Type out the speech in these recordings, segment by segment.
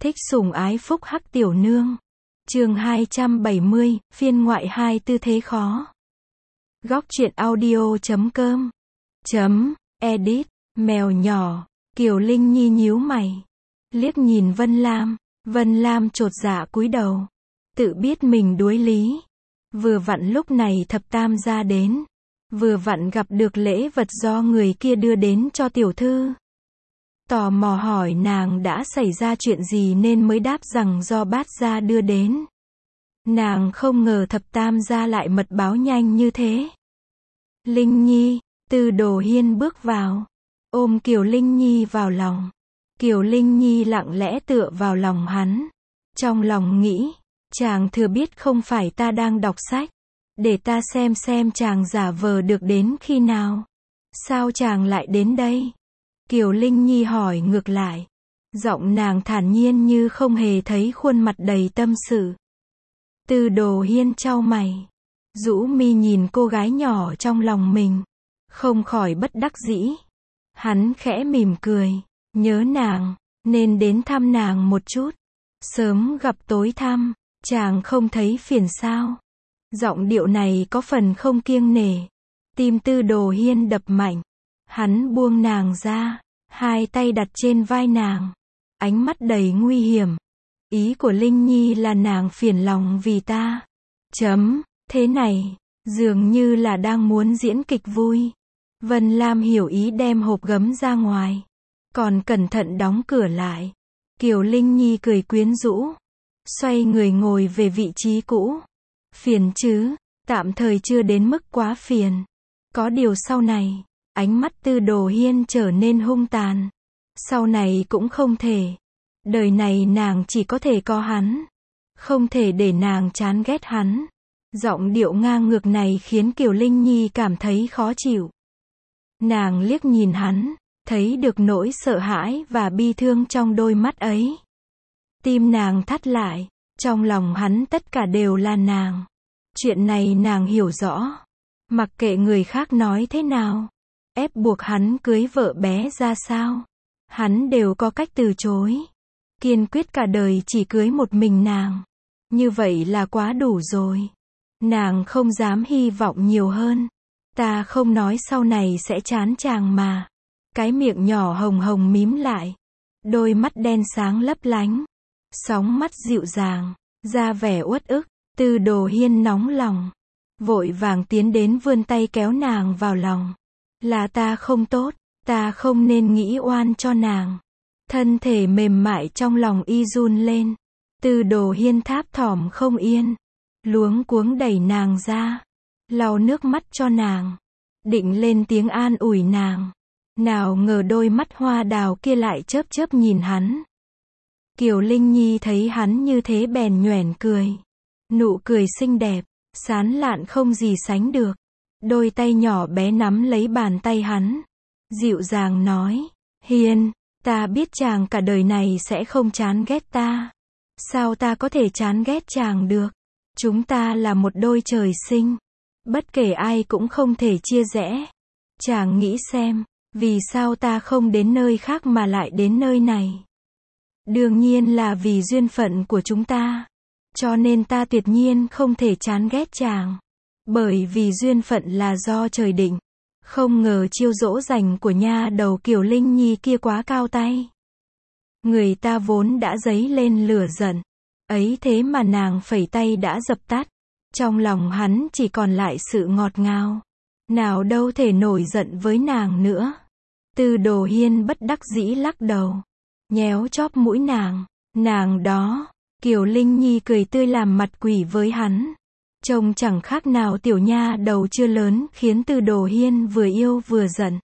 Thích sủng ái phúc hắc tiểu nương. Chương 270, phiên ngoại 2 tư thế khó. Góc truyện audio.com Edit. Mèo nhỏ. Kiều Linh Nhi nhíu mày, liếc nhìn Vân Lam. Vân Lam chột dạ cúi đầu, tự biết mình đuối lý. Vừa vặn lúc này thập tam gia đến, vừa vặn gặp được lễ vật do người kia đưa đến cho tiểu thư. Tò mò hỏi nàng đã xảy ra chuyện gì nên mới đáp rằng do bát gia đưa đến. Nàng không ngờ thập tam gia lại mật báo nhanh như thế. Linh Nhi. Tư Đồ Hiên bước vào, ôm Kiều Linh Nhi vào lòng. Kiều Linh Nhi lặng lẽ tựa vào lòng hắn, trong lòng nghĩ, chàng thừa biết không phải ta đang đọc sách, để ta xem chàng giả vờ được đến khi nào. Sao chàng lại đến đây? Kiều Linh Nhi hỏi ngược lại, giọng nàng thản nhiên như không hề thấy khuôn mặt đầy tâm sự. Tư Đồ Hiên chau mày, rũ mi nhìn cô gái nhỏ trong lòng mình, không khỏi bất đắc dĩ. Hắn khẽ mỉm cười, nhớ nàng, nên đến thăm nàng một chút. Sớm gặp tối thăm, chàng không thấy phiền sao? Giọng điệu này có phần không kiêng nể. Tim Tư Đồ Hiên đập mạnh. Hắn buông nàng ra, hai tay đặt trên vai nàng, ánh mắt đầy nguy hiểm. Ý của Linh Nhi là nàng phiền lòng vì ta. Thế này, dường như là đang muốn diễn kịch vui. Vân Lam hiểu ý đem hộp gấm ra ngoài, còn cẩn thận đóng cửa lại. Kiều Linh Nhi cười quyến rũ, xoay người ngồi về vị trí cũ. Phiền chứ? Tạm thời chưa đến mức quá phiền. Có điều sau này, ánh mắt Tư Đồ Hiên trở nên hung tàn. Sau này cũng không thể. Đời này nàng chỉ có thể có hắn, không thể để nàng chán ghét hắn. Giọng điệu ngang ngược này khiến Kiều Linh Nhi cảm thấy khó chịu. Nàng liếc nhìn hắn, thấy được nỗi sợ hãi và bi thương trong đôi mắt ấy. Tim nàng thắt lại, trong lòng hắn tất cả đều là nàng. Chuyện này nàng hiểu rõ. Mặc kệ người khác nói thế nào, ép buộc hắn cưới vợ bé ra sao, hắn đều có cách từ chối. Kiên quyết cả đời chỉ cưới một mình nàng. Như vậy là quá đủ rồi. Nàng không dám hy vọng nhiều hơn. Ta không nói sau này sẽ chán chàng mà. Cái miệng nhỏ hồng hồng mím lại, đôi mắt đen sáng lấp lánh, sóng mắt dịu dàng, ra vẻ uất ức. Tư Đồ Hiên nóng lòng, vội vàng tiến đến vươn tay kéo nàng vào lòng. Là ta không tốt, ta không nên nghĩ oan cho nàng. Thân thể mềm mại trong lòng y run lên. Tư Đồ Hiên tháp thỏm không yên, luống cuống đẩy nàng ra, lau nước mắt cho nàng, định lên tiếng an ủi nàng. Nào ngờ đôi mắt hoa đào kia lại chớp chớp nhìn hắn. Kiều Linh Nhi thấy hắn như thế bèn nhoẻn cười. Nụ cười xinh đẹp, sán lạn không gì sánh được. Đôi tay nhỏ bé nắm lấy bàn tay hắn, dịu dàng nói, Hiên, ta biết chàng cả đời này sẽ không chán ghét ta. Sao ta có thể chán ghét chàng được? Chúng ta là một đôi trời sinh, bất kể ai cũng không thể chia rẽ. Chàng nghĩ xem, vì sao ta không đến nơi khác mà lại đến nơi này? Đương nhiên là vì duyên phận của chúng ta. Cho nên ta tuyệt nhiên không thể chán ghét chàng. Bởi vì duyên phận là do trời định. Không ngờ chiêu dỗ dành của nha đầu Kiều Linh Nhi kia quá cao tay. Người ta vốn đã dấy lên lửa giận. Ấy thế mà nàng phẩy tay đã dập tắt. Trong lòng hắn chỉ còn lại sự ngọt ngào. Nào đâu thể nổi giận với nàng nữa. Tư Đồ Hiên bất đắc dĩ lắc đầu, nhéo chóp mũi nàng. Nàng đó. Kiều Linh Nhi cười tươi làm mặt quỷ với hắn. Trông chẳng khác nào tiểu nha đầu chưa lớn, khiến Tư Đồ Hiên vừa yêu vừa giận.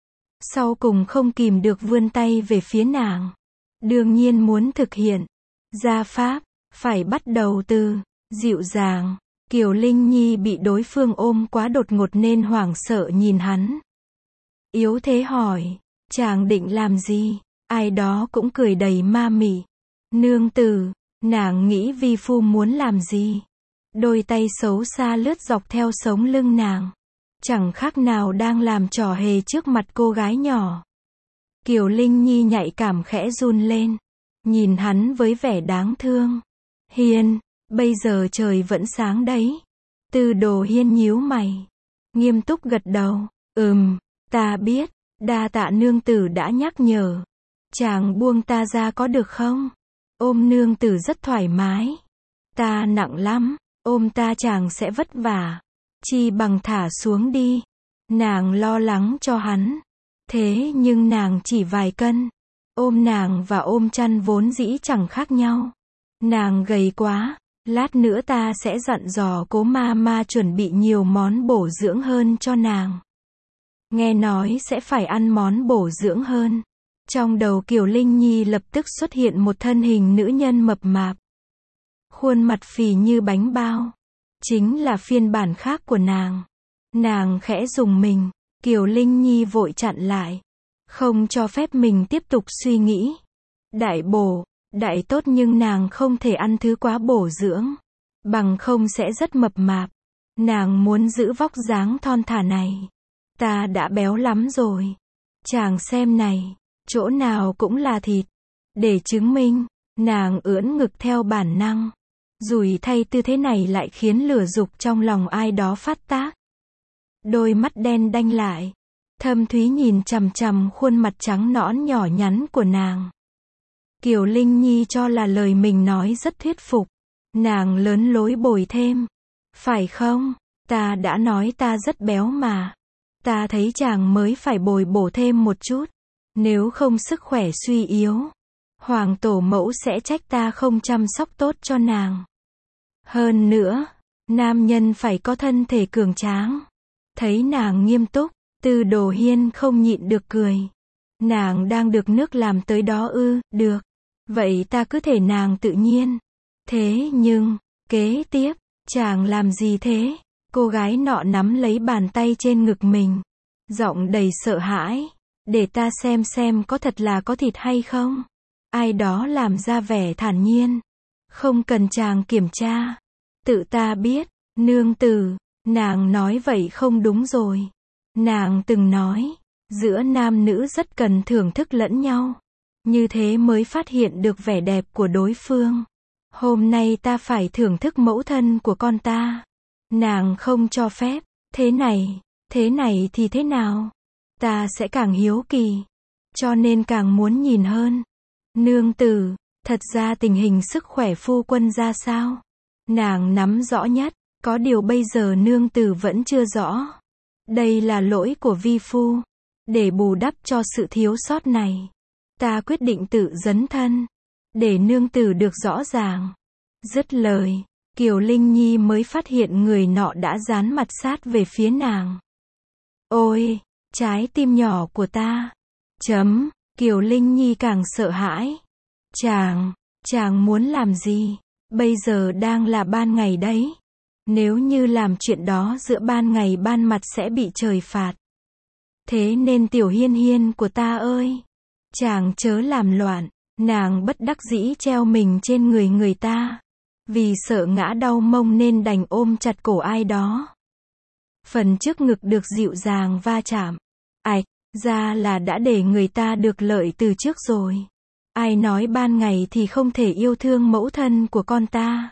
Sau cùng không kìm được vươn tay về phía nàng. Đương nhiên muốn thực hiện gia pháp, phải bắt đầu từ dịu dàng. Kiều Linh Nhi bị đối phương ôm quá đột ngột nên hoảng sợ nhìn hắn. Yếu thế hỏi, chàng định làm gì? Ai đó cũng cười đầy ma mị. Nương tử, nàng nghĩ vi phu muốn làm gì? Đôi tay xấu xa lướt dọc theo sống lưng nàng, chẳng khác nào đang làm trò hề trước mặt cô gái nhỏ. Kiều Linh Nhi nhạy cảm khẽ run lên. nhìn hắn với vẻ đáng thương. Hiên, bây giờ trời vẫn sáng đấy. Tư Đồ Hiên nhíu mày, nghiêm túc gật đầu. Ta biết, đa tạ nương tử đã nhắc nhở. Chàng buông ta ra có được không? Ôm nương tử rất thoải mái. Ta nặng lắm, ôm ta chàng sẽ vất vả. Chi bằng thả xuống đi. Nàng lo lắng cho hắn. Thế nhưng nàng chỉ vài cân. Ôm nàng và ôm chăn vốn dĩ chẳng khác nhau. Nàng gầy quá. Lát nữa ta sẽ dặn dò cố ma chuẩn bị nhiều món bổ dưỡng hơn cho nàng. Nghe nói sẽ phải ăn món bổ dưỡng hơn. Trong đầu Kiều Linh Nhi lập tức xuất hiện một thân hình nữ nhân mập mạp. Khuôn mặt phì như bánh bao. Chính là phiên bản khác của nàng. Nàng khẽ rùng mình. Kiều Linh Nhi vội chặn lại. Không cho phép mình tiếp tục suy nghĩ. Đại bổ, đại tốt nhưng nàng không thể ăn thứ quá bổ dưỡng. Bằng không sẽ rất mập mạp. Nàng muốn giữ vóc dáng thon thả này. Ta đã béo lắm rồi. Chàng xem này. Chỗ nào cũng là thịt. Để chứng minh, nàng ưỡn ngực theo bản năng. Rủi thay tư thế này lại khiến lửa dục trong lòng ai đó phát tác. Đôi mắt đen đanh lại. Thâm thúy nhìn chằm chằm khuôn mặt trắng nõn nhỏ nhắn của nàng. Kiều Linh Nhi cho là lời mình nói rất thuyết phục. Nàng lớn lối bồi thêm. Phải không? Ta đã nói ta rất béo mà. Ta thấy chàng mới phải bồi bổ thêm một chút. Nếu không sức khỏe suy yếu. Hoàng tổ mẫu sẽ trách ta không chăm sóc tốt cho nàng. Hơn nữa, nam nhân phải có thân thể cường tráng. Thấy nàng nghiêm túc, Tư Đồ Hiên không nhịn được cười. Nàng đang được nước làm tới đó ư? Được. Vậy ta cứ thể nàng tự nhiên. Thế nhưng, kế tiếp, chàng làm gì thế? Cô gái nọ nắm lấy bàn tay trên ngực mình. Giọng đầy sợ hãi. Để ta xem có thật là có thịt hay không? Ai đó làm ra vẻ thản nhiên. Không cần chàng kiểm tra. Tự ta biết, nương tử. Nàng nói vậy không đúng rồi. Nàng từng nói, giữa nam nữ rất cần thưởng thức lẫn nhau. Như thế mới phát hiện được vẻ đẹp của đối phương. Hôm nay ta phải thưởng thức mẫu thân của con ta. Nàng không cho phép. Thế này thì thế nào? Ta sẽ càng hiếu kỳ. Cho nên càng muốn nhìn hơn. Nương tử, thật ra tình hình sức khỏe phu quân ra sao? Nàng nắm rõ nhất. Có điều bây giờ nương tử vẫn chưa rõ. Đây là lỗi của vi phu. Để bù đắp cho sự thiếu sót này, ta quyết định tự dấn thân. Để nương tử được rõ ràng. Dứt lời, Kiều Linh Nhi mới phát hiện người nọ đã dán mặt sát về phía nàng. Ôi, trái tim nhỏ của ta. Kiều Linh Nhi càng sợ hãi. Chàng muốn làm gì? Bây giờ đang là ban ngày đấy. Nếu như làm chuyện đó giữa ban ngày ban mặt sẽ bị trời phạt. Thế nên tiểu Hiên Hiên của ta ơi, chàng chớ làm loạn. Nàng bất đắc dĩ treo mình trên người ta. Vì sợ ngã đau mông nên đành ôm chặt cổ ai đó. Phần trước ngực được dịu dàng va chạm. Ra là đã để người ta được lợi từ trước rồi. Ai nói ban ngày thì không thể yêu thương mẫu thân của con ta.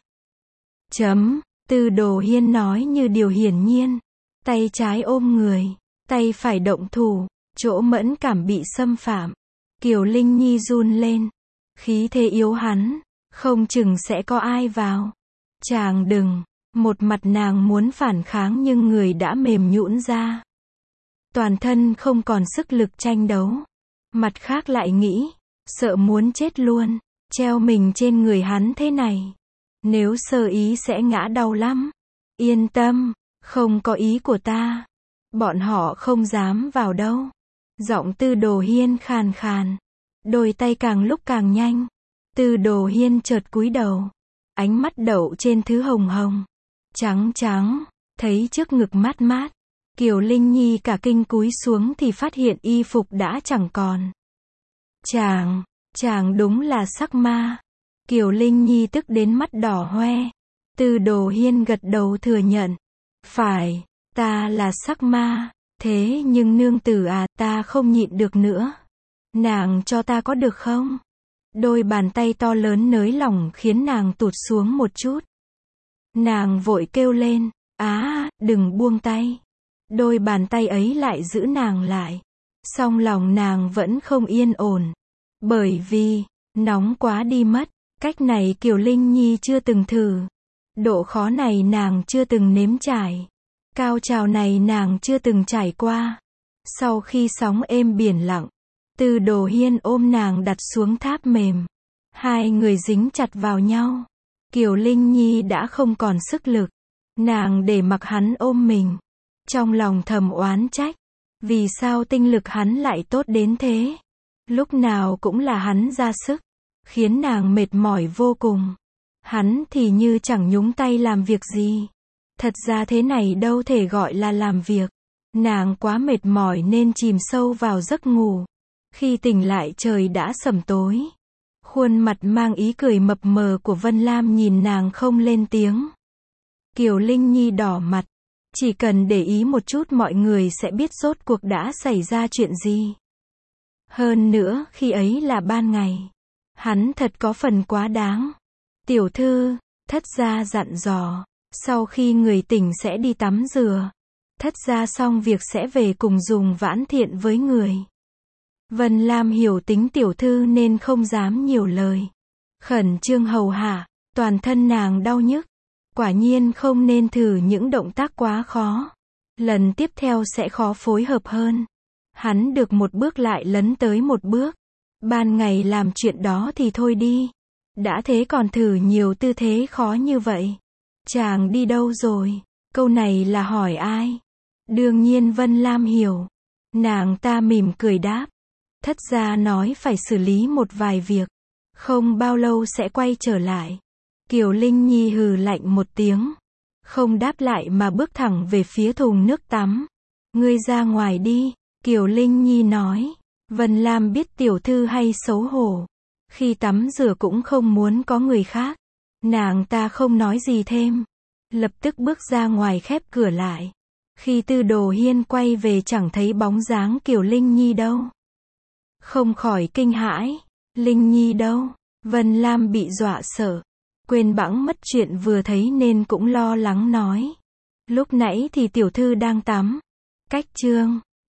Tư Đồ Hiên nói như điều hiển nhiên. Tay trái ôm người, tay phải động thủ, chỗ mẫn cảm bị xâm phạm. Kiều Linh Nhi run lên. Khí thế yếu hắn, không chừng sẽ có ai vào. Chàng đừng. Một mặt nàng muốn phản kháng nhưng người đã mềm nhũn ra. Toàn thân không còn sức lực tranh đấu. Mặt khác lại nghĩ, sợ muốn chết luôn, treo mình trên người hắn thế này. Nếu sơ ý sẽ ngã đau lắm. Yên tâm, không có ý của ta. Bọn họ không dám vào đâu. Giọng Tư Đồ Hiên khàn khàn. Đôi tay càng lúc càng nhanh. Tư Đồ Hiên chợt cúi đầu. Ánh mắt đậu trên thứ hồng hồng, trắng, thấy trước ngực mát mát. Kiều Linh Nhi cả kinh cúi xuống thì phát hiện y phục đã chẳng còn. Chàng đúng là sắc ma. Kiều Linh Nhi tức đến mắt đỏ hoe. Tư Đồ Hiên gật đầu thừa nhận. Phải, ta là sắc ma. Thế nhưng nương tử à, ta không nhịn được nữa. Nàng cho ta có được không? Đôi bàn tay to lớn nới lỏng khiến nàng tụt xuống một chút. Nàng vội kêu lên, đừng buông tay. Đôi bàn tay ấy lại giữ nàng lại. Song lòng nàng vẫn không yên ổn. Bởi vì, nóng quá đi mất. Cách này Kiều Linh Nhi chưa từng thử. Độ khó này nàng chưa từng nếm trải. Cao trào này nàng chưa từng trải qua. Sau khi sóng êm biển lặng, Từ Đồ Hiên ôm nàng đặt xuống tháp mềm. Hai người dính chặt vào nhau. Kiều Linh Nhi đã không còn sức lực. Nàng để mặc hắn ôm mình. Trong lòng thầm oán trách. Vì sao tinh lực hắn lại tốt đến thế? Lúc nào cũng là hắn ra sức. Khiến nàng mệt mỏi vô cùng. Hắn thì như chẳng nhúng tay làm việc gì. Thật ra thế này đâu thể gọi là làm việc. Nàng quá mệt mỏi nên chìm sâu vào giấc ngủ. Khi tỉnh lại trời đã sẩm tối. Khuôn mặt mang ý cười mập mờ của Vân Lam nhìn nàng không lên tiếng. Kiều Linh Nhi đỏ mặt. Chỉ cần để ý một chút mọi người sẽ biết rốt cuộc đã xảy ra chuyện gì. Hơn nữa khi ấy là ban ngày. Hắn thật có phần quá đáng. Tiểu thư, thất gia dặn dò. Sau khi người tỉnh sẽ đi tắm rửa. Thất gia xong việc sẽ về cùng dùng vãn thiện với người. Vân Lam hiểu tính tiểu thư nên không dám nhiều lời. Khẩn trương hầu hạ, toàn thân nàng đau nhức. Quả nhiên không nên thử những động tác quá khó. Lần tiếp theo sẽ khó phối hợp hơn. Hắn được một bước lại lấn tới một bước. Ban ngày làm chuyện đó thì thôi đi. Đã thế còn thử nhiều tư thế khó như vậy. Chàng đi đâu rồi? Câu này là hỏi ai? Đương nhiên Vân Lam hiểu. Nàng ta mỉm cười đáp. Thất gia nói phải xử lý một vài việc. Không bao lâu sẽ quay trở lại. Kiều Linh Nhi hừ lạnh một tiếng. Không đáp lại mà bước thẳng về phía thùng nước tắm. Ngươi ra ngoài đi. Kiều Linh Nhi nói. Vân Lam biết tiểu thư hay xấu hổ. Khi tắm rửa cũng không muốn có người khác. Nàng ta không nói gì thêm. Lập tức bước ra ngoài khép cửa lại. Khi Từ Đồ Hiên quay về chẳng thấy bóng dáng Kiều Linh Nhi đâu. Không khỏi kinh hãi. Linh Nhi đâu? Vân Lam bị dọa sợ. Quên bẵng mất chuyện vừa thấy nên cũng lo lắng nói. Lúc nãy thì tiểu thư đang tắm. Cách chương